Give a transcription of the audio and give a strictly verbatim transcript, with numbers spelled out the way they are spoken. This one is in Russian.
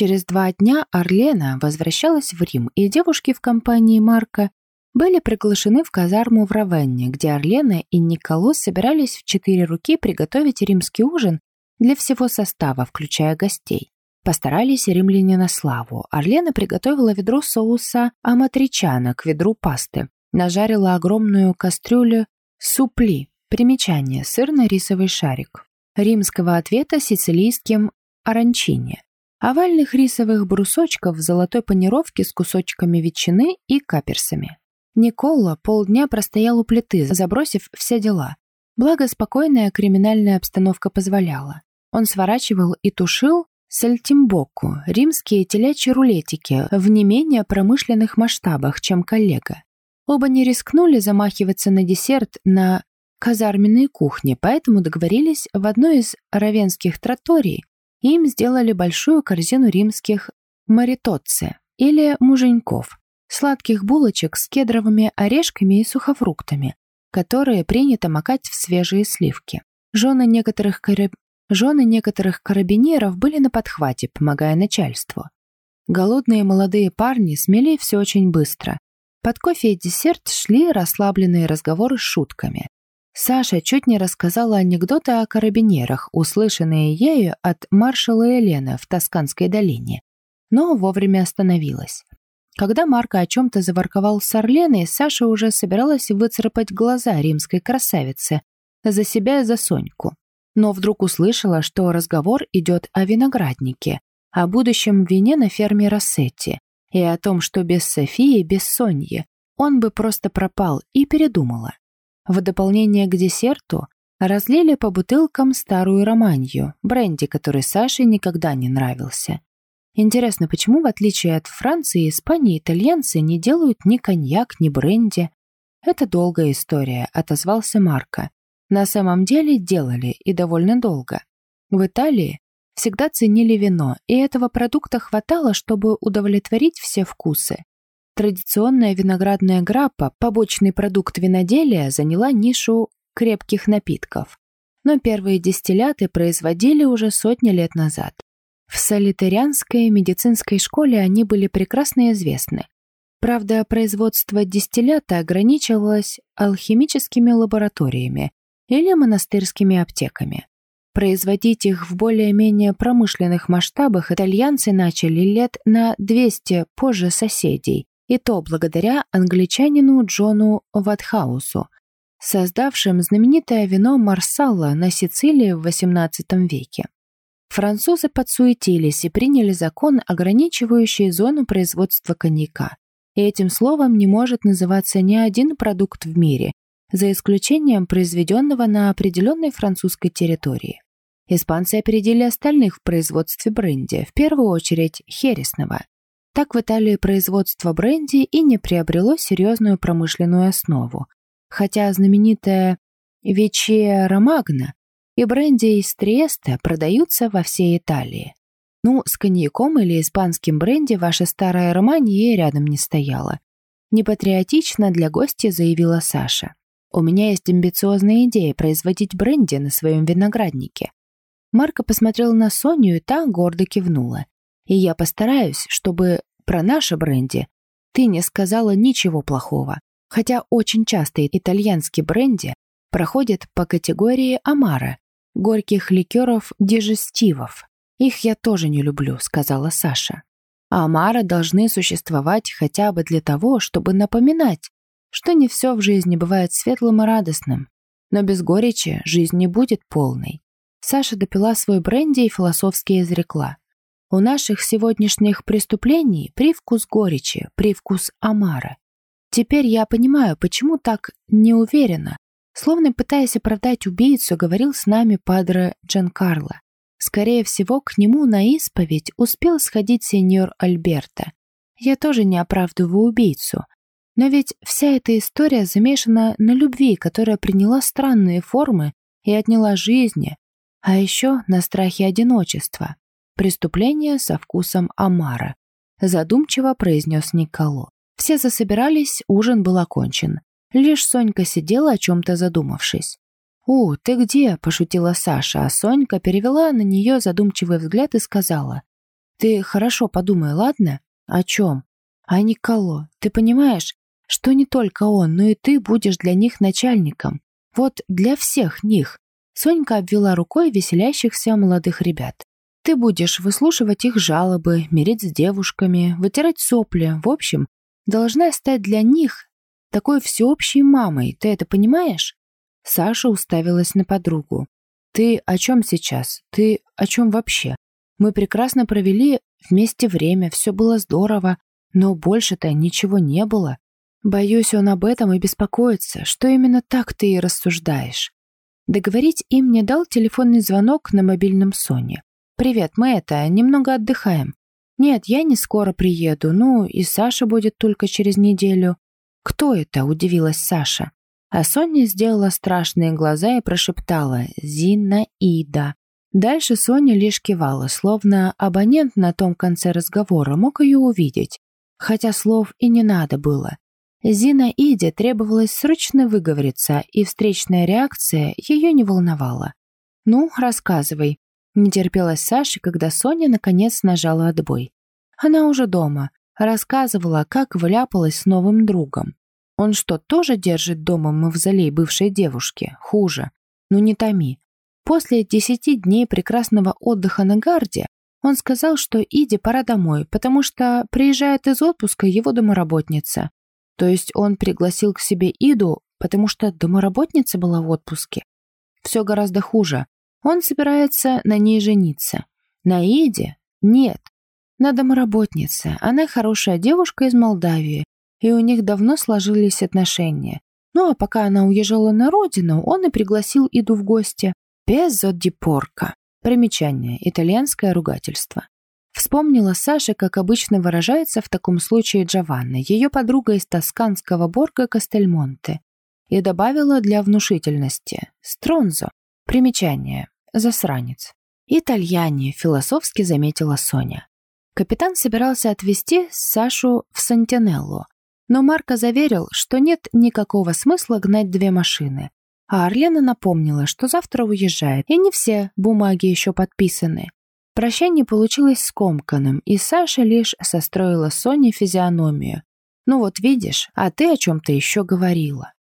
Через два дня Орлена возвращалась в Рим, и девушки в компании Марка были приглашены в казарму в Равенне, где Орлена и Николо собирались в четыре руки приготовить римский ужин для всего состава, включая гостей. Постарались римляне на славу. Орлена приготовила ведро соуса аматричана к ведру пасты, нажарила огромную кастрюлю супли, примечание, сырно-рисовый шарик, римского ответа сицилийским оранчини, овальных рисовых брусочков в золотой панировке с кусочками ветчины и каперсами. Никола полдня простоял у плиты, забросив все дела. Благо, спокойная криминальная обстановка позволяла. Он сворачивал и тушил сальтимбокку, римские телячьи рулетики в не менее промышленных масштабах, чем коллега. Оба не рискнули замахиваться на десерт на казарменной кухне, поэтому договорились в одной из равенских тратторий, и им сделали большую корзину римских маритоцци или муженьков, сладких булочек с кедровыми орешками и сухофруктами, которые принято макать в свежие сливки. Жены некоторых, караб... Жены некоторых карабинеров были на подхвате, помогая начальству. Голодные молодые парни смели все очень быстро. Под кофе и десерт шли расслабленные разговоры с шутками. Саша чуть не рассказала анекдоты о карабинерах, услышанные ею от маршала Елены в Тосканской долине, но вовремя остановилась. Когда Марко о чем-то заворковал с Орленой, Саша уже собиралась выцарапать глаза римской красавице за себя и за Соньку. Но вдруг услышала, что разговор идет о винограднике, о будущем вине на ферме Рассетти и о том, что без Софии, без Соньи он бы просто пропал, и передумала. В дополнение к десерту разлили по бутылкам старую романью, бренди, который Саше никогда не нравился. Интересно, почему, в отличие от Франции и Испании, итальянцы не делают ни коньяк, ни бренди? Это долгая история, отозвался Марко. На самом деле делали, и довольно долго. В Италии всегда ценили вино, и этого продукта хватало, чтобы удовлетворить все вкусы. Традиционная виноградная граппа, побочный продукт виноделия, заняла нишу крепких напитков. Но первые дистилляты производили уже сотни лет назад. В солитарианской медицинской школе они были прекрасно известны. Правда, производство дистиллята ограничивалось алхимическими лабораториями или монастырскими аптеками. Производить их в более-менее промышленных масштабах итальянцы начали лет на двести позже соседей, и то благодаря англичанину Джону Ватхаусу, создавшим знаменитое вино Марсалла на Сицилии в восемнадцатом веке. Французы подсуетились и приняли закон, ограничивающий зону производства коньяка. И этим словом не может называться ни один продукт в мире, за исключением произведенного на определенной французской территории. Испанцы опередили остальных в производстве бренди, в первую очередь хересного. Так в Италии производство бренди и не приобрело серьезную промышленную основу, хотя знаменитая Вечия Ромагна и бренди из Триеста продаются во всей Италии. Ну, с коньяком или испанским бренди ваша старая Романья рядом не стояла. Непатриотично для гостя заявила Саша. У меня есть амбициозная идея производить бренди на своем винограднике. Марко посмотрел на Соню, и та гордо кивнула. И я постараюсь, чтобы про наше бренди ты не сказала ничего плохого. Хотя очень часто итальянский бренди проходит по категории амара, горьких ликеров-дижестивов. Их я тоже не люблю, сказала Саша. А амара должны существовать хотя бы для того, чтобы напоминать, что не все в жизни бывает светлым и радостным, но без горечи жизнь не будет полной. Саша допила свой бренди и философски изрекла. У наших сегодняшних преступлений привкус горечи, привкус омара. Теперь я понимаю, почему так неуверенно, словно пытаясь оправдать убийцу, говорил с нами падре Джанкарло. Скорее всего, к нему на исповедь успел сходить сеньор Альберто. Я тоже не оправдываю убийцу. Но ведь вся эта история замешана на любви, которая приняла странные формы и отняла жизни, а еще на страхе одиночества. Преступление со вкусом омара, задумчиво произнес Николо. Все засобирались, ужин был окончен. Лишь Сонька сидела, о чем-то задумавшись. «О, ты где?» – пошутила Саша, а Сонька перевела на нее задумчивый взгляд и сказала. Ты хорошо подумай, ладно? О чем? О Николо. Ты понимаешь, что не только он, но и ты будешь для них начальником. Вот для всех них. Сонька обвела рукой веселящихся молодых ребят. Ты будешь выслушивать их жалобы, мирить с девушками, вытирать сопли. В общем, должна стать для них такой всеобщей мамой. Ты это понимаешь? Саша уставилась на подругу. Ты о чем сейчас? Ты о чем вообще? Мы прекрасно провели вместе время, все было здорово, но больше-то ничего не было. Боюсь, он об этом и беспокоится, что именно так ты и рассуждаешь. Договорить им не дал телефонный звонок на мобильном Соне. «Привет, мы это, немного отдыхаем». «Нет, я не скоро приеду, ну и Саша будет только через неделю». «Кто это?» – удивилась Саша. А Соня сделала страшные глаза и прошептала «Зинаида». Дальше Соня лишь кивала, словно абонент на том конце разговора мог ее увидеть, хотя слов и не надо было. Зинаиде требовалось срочно выговориться, и встречная реакция ее не волновала. «Ну, рассказывай», — не терпелась Саше, когда Соня наконец нажала отбой. Она уже дома, рассказывала, как вляпалась с новым другом. Он что, тоже держит дома мавзолей бывшей девушки? Хуже. Ну не томи. После десяти дней прекрасного отдыха на Гарде он сказал, что Иде пора домой, потому что приезжает из отпуска его домоработница. То есть он пригласил к себе Иду, потому что домоработница была в отпуске. Все гораздо хуже. Он собирается на ней жениться. На Иде? Нет. На домоработнице. Она хорошая девушка из Молдавии, и у них давно сложились отношения. Ну а пока она уезжала на родину, он и пригласил Иду в гости. Пеззо ди порко. Примечание. Итальянское ругательство. Вспомнила Саша, как обычно выражается в таком случае Джованна, ее подруга из тосканского Борго Кастельмонте, и добавила для внушительности «стронзо». Примечание. Засранец. «Итальяне», философски заметила Соня. Капитан собирался отвезти Сашу в Сантинелло, но Марко заверил, что нет никакого смысла гнать две машины. А Арлена напомнила, что завтра уезжает, и не все бумаги еще подписаны. Прощание получилось скомканным, и Саша лишь состроила Соне физиономию. «Ну вот видишь, а ты о чем-то еще говорила».